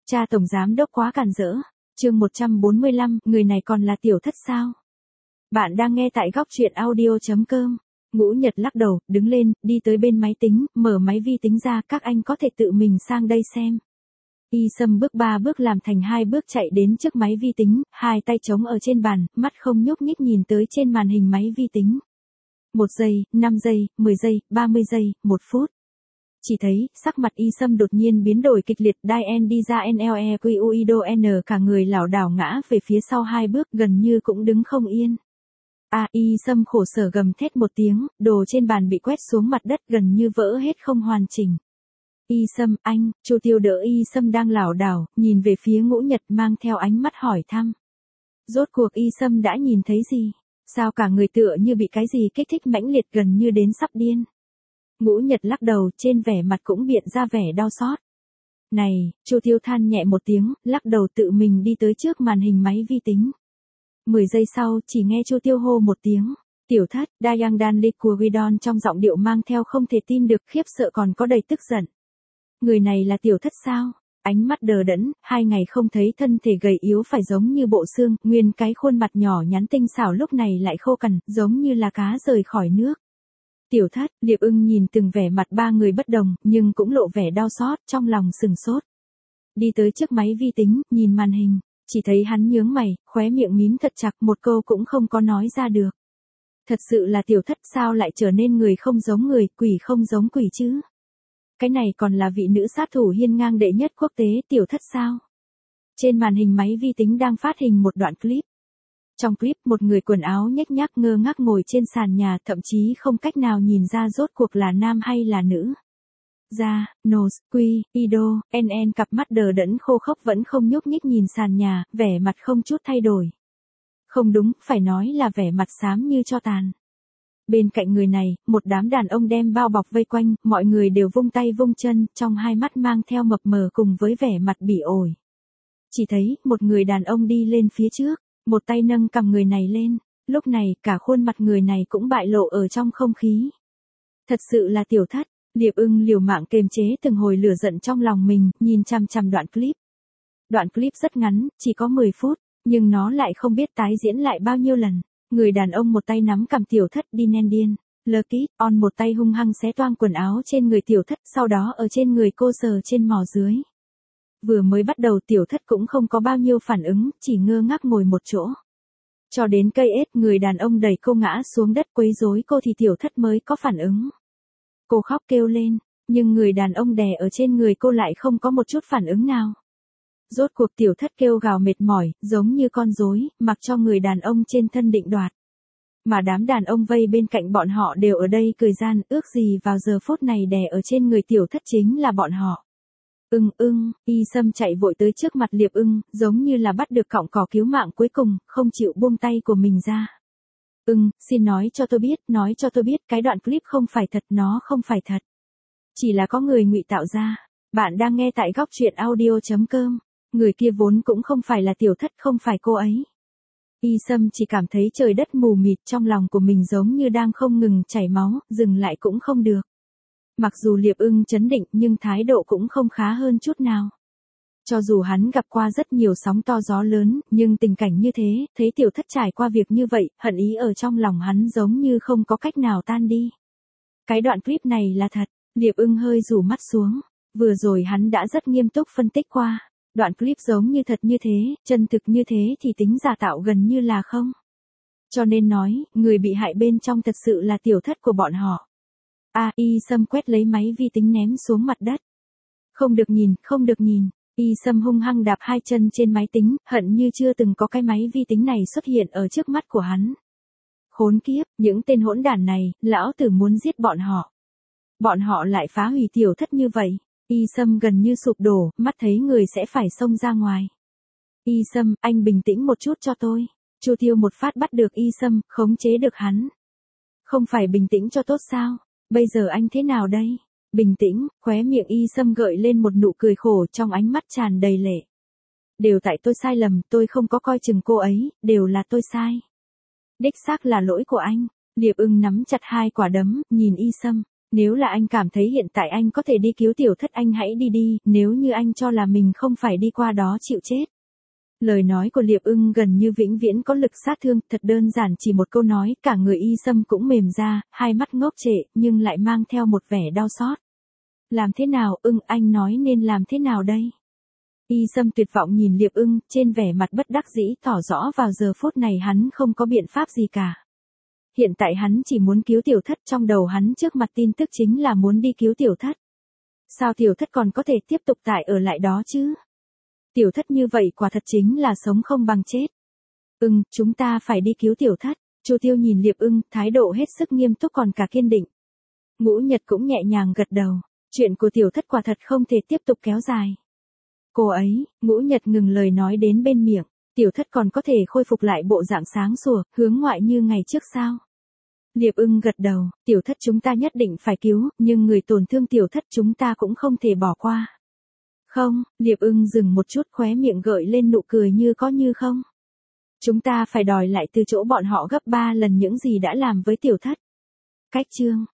Cha tổng giám đốc quá càn rỡ. Chương 145, người này còn là tiểu thất sao? Bạn đang nghe tại góc truyện audio.com. Ngũ Nhật lắc đầu, đứng lên, đi tới bên máy tính, mở máy vi tính ra, các anh có thể tự mình sang đây xem. Y Sâm bước 3 bước làm thành 2 bước chạy đến trước máy vi tính, hai tay chống ở trên bàn, mắt không nhúc nhích nhìn tới trên màn hình máy vi tính. 1 giây, 5 giây, 10 giây, 30 giây, 1 phút. Chỉ thấy, sắc mặt Y Sâm đột nhiên biến đổi kịch liệt, Diane đi ra NLEQUIDO N cả người lảo đảo ngã về phía sau 2 bước gần như cũng đứng không yên. Y Sâm khổ sở gầm thét một tiếng, đồ trên bàn bị quét xuống mặt đất gần như vỡ hết không hoàn chỉnh. Y Sâm, anh, Chu Tiêu đỡ Y Sâm đang lảo đảo, nhìn về phía Ngũ Nhật mang theo ánh mắt hỏi thăm. Rốt cuộc Y Sâm đã nhìn thấy gì? Sao cả người tựa như bị cái gì kích thích mãnh liệt gần như đến sắp điên? Ngũ Nhật lắc đầu, trên vẻ mặt cũng biện ra vẻ đau xót. Này, Chu Tiêu than nhẹ một tiếng, lắc đầu tự mình đi tới trước màn hình máy vi tính. 10 giây sau, chỉ nghe Chu Tiêu hô một tiếng. Tiểu thất, Dayang Danlik của Guidon trong giọng điệu mang theo không thể tin được, khiếp sợ còn có đầy tức giận. Người này là tiểu thất sao? Ánh mắt đờ đẫn, 2 ngày không thấy thân thể gầy yếu phải giống như bộ xương, nguyên cái khuôn mặt nhỏ nhắn tinh xảo lúc này lại khô cằn, giống như là cá rời khỏi nước. Tiểu thất, Liệp Ưng nhìn từng vẻ mặt 3 người bất đồng, nhưng cũng lộ vẻ đau xót, trong lòng sừng sốt. Đi tới trước máy vi tính, nhìn màn hình, chỉ thấy hắn nhướng mày, khóe miệng mím thật chặt, một câu cũng không có nói ra được. Thật sự là tiểu thất sao lại trở nên người không giống người, quỷ không giống quỷ chứ? Cái này còn là vị nữ sát thủ hiên ngang đệ nhất quốc tế, tiểu thất sao? Trên màn hình máy vi tính đang phát hình một đoạn clip. Trong clip, một người quần áo nhếch nhác ngơ ngác ngồi trên sàn nhà, thậm chí không cách nào nhìn ra rốt cuộc là nam hay là nữ. Da, nose, quy, ido, NN cặp mắt đờ đẫn khô khốc vẫn không nhúc nhích nhìn sàn nhà, vẻ mặt không chút thay đổi. Không đúng, phải nói là vẻ mặt xám như tro tàn. Bên cạnh người này, một đám đàn ông đem bao bọc vây quanh, mọi người đều vung tay vung chân, trong hai mắt mang theo mập mờ cùng với vẻ mặt bỉ ổi. Chỉ thấy, một người đàn ông đi lên phía trước, một tay nâng cầm người này lên, lúc này, cả khuôn mặt người này cũng bại lộ ở trong không khí. Thật sự là tiểu thất, Liệp Ưng liều mạng kềm chế từng hồi lửa giận trong lòng mình, nhìn chằm chằm đoạn clip. Đoạn clip rất ngắn, chỉ có 10 phút, nhưng nó lại không biết tái diễn lại bao nhiêu lần. Người đàn ông một tay nắm cầm tiểu thất đi nen điên, Lucky, on một tay hung hăng xé toang quần áo trên người tiểu thất, sau đó ở trên người cô sờ trên mỏ dưới. Vừa mới bắt đầu tiểu thất cũng không có bao nhiêu phản ứng, chỉ ngơ ngác ngồi một chỗ. Cho đến cây ếch, người đàn ông đẩy cô ngã xuống đất quấy rối cô thì tiểu thất mới có phản ứng. Cô khóc kêu lên, nhưng người đàn ông đè ở trên người cô lại không có một chút phản ứng nào. Rốt cuộc tiểu thất kêu gào mệt mỏi, giống như con rối, mặc cho người đàn ông trên thân định đoạt. Mà đám đàn ông vây bên cạnh bọn họ đều ở đây cười gian, ước gì vào giờ phút này đè ở trên người tiểu thất chính là bọn họ. Y Sâm chạy vội tới trước mặt Liệp Ưng, giống như là bắt được cọng cỏ cứu mạng cuối cùng, không chịu buông tay của mình ra. Xin nói cho tôi biết cái đoạn clip không phải thật, nó không phải thật. Chỉ là có người ngụy tạo ra. Bạn đang nghe tại góc truyện audio.com. Người kia vốn cũng không phải là tiểu thất, không phải cô ấy. Y Sâm chỉ cảm thấy trời đất mù mịt, trong lòng của mình giống như đang không ngừng chảy máu, dừng lại cũng không được. Mặc dù Liệp Ưng trấn định nhưng thái độ cũng không khá hơn chút nào. Cho dù hắn gặp qua rất nhiều sóng to gió lớn, nhưng tình cảnh như thế, thấy tiểu thất trải qua việc như vậy, hận ý ở trong lòng hắn giống như không có cách nào tan đi. Cái đoạn clip này là thật, Liệp Ưng hơi rủ mắt xuống. Vừa rồi hắn đã rất nghiêm túc phân tích qua. Đoạn clip giống như thật như thế, chân thực như thế thì tính giả tạo gần như là không. Cho nên nói, người bị hại bên trong thật sự là tiểu thất của bọn họ. Y Sâm quét lấy máy vi tính ném xuống mặt đất. Không được nhìn. Y Sâm hung hăng đạp 2 chân trên máy tính, hận như chưa từng có cái máy vi tính này xuất hiện ở trước mắt của hắn. Khốn kiếp, những tên hỗn đản này, lão tử muốn giết bọn họ. Bọn họ lại phá hủy tiểu thất như vậy. Y Sâm gần như sụp đổ, mắt thấy người sẽ phải xông ra ngoài. Y Sâm, anh bình tĩnh một chút cho tôi. Chu Tiêu một phát bắt được Y Sâm, khống chế được hắn. Không phải bình tĩnh cho tốt sao? Bây giờ anh thế nào đây? Bình tĩnh, khóe miệng Y Sâm gợi lên một nụ cười khổ, trong ánh mắt tràn đầy lệ. Đều tại tôi sai lầm, tôi không có coi chừng cô ấy, đều là tôi sai. Đích xác là lỗi của anh. Liệp Ưng nắm chặt 2 quả đấm, nhìn Y Sâm. Nếu là anh cảm thấy hiện tại anh có thể đi cứu tiểu thất anh hãy đi đi, nếu như anh cho là mình không phải đi qua đó chịu chết. Lời nói của Liệp Ưng gần như vĩnh viễn có lực sát thương, thật đơn giản chỉ một câu nói, cả người Y Sâm cũng mềm ra, hai mắt ngốc trệ, nhưng lại mang theo một vẻ đau xót. Làm thế nào, Ưng, anh nói nên làm thế nào đây? Y Sâm tuyệt vọng nhìn Liệp Ưng, trên vẻ mặt bất đắc dĩ tỏ rõ vào giờ phút này hắn không có biện pháp gì cả. Hiện tại hắn chỉ muốn cứu tiểu thất, trong đầu hắn trước mặt tin tức chính là muốn đi cứu tiểu thất. Sao tiểu thất còn có thể tiếp tục tại ở lại đó chứ? Tiểu thất như vậy quả thật chính là sống không bằng chết. Chúng ta phải đi cứu tiểu thất. Chu Tiêu nhìn Liệp Ưng, thái độ hết sức nghiêm túc còn cả kiên định. Ngũ Nhật cũng nhẹ nhàng gật đầu. Chuyện của tiểu thất quả thật không thể tiếp tục kéo dài. Cô ấy, Ngũ Nhật ngừng lời nói đến bên miệng. Tiểu thất còn có thể khôi phục lại bộ dạng sáng sủa, hướng ngoại như ngày trước sao? Liệp Ưng gật đầu, tiểu thất chúng ta nhất định phải cứu, nhưng người tổn thương tiểu thất chúng ta cũng không thể bỏ qua. Không, Liệp Ưng dừng một chút, khóe miệng gợi lên nụ cười như có như không. Chúng ta phải đòi lại từ chỗ bọn họ gấp 3 lần những gì đã làm với tiểu thất. Cách chương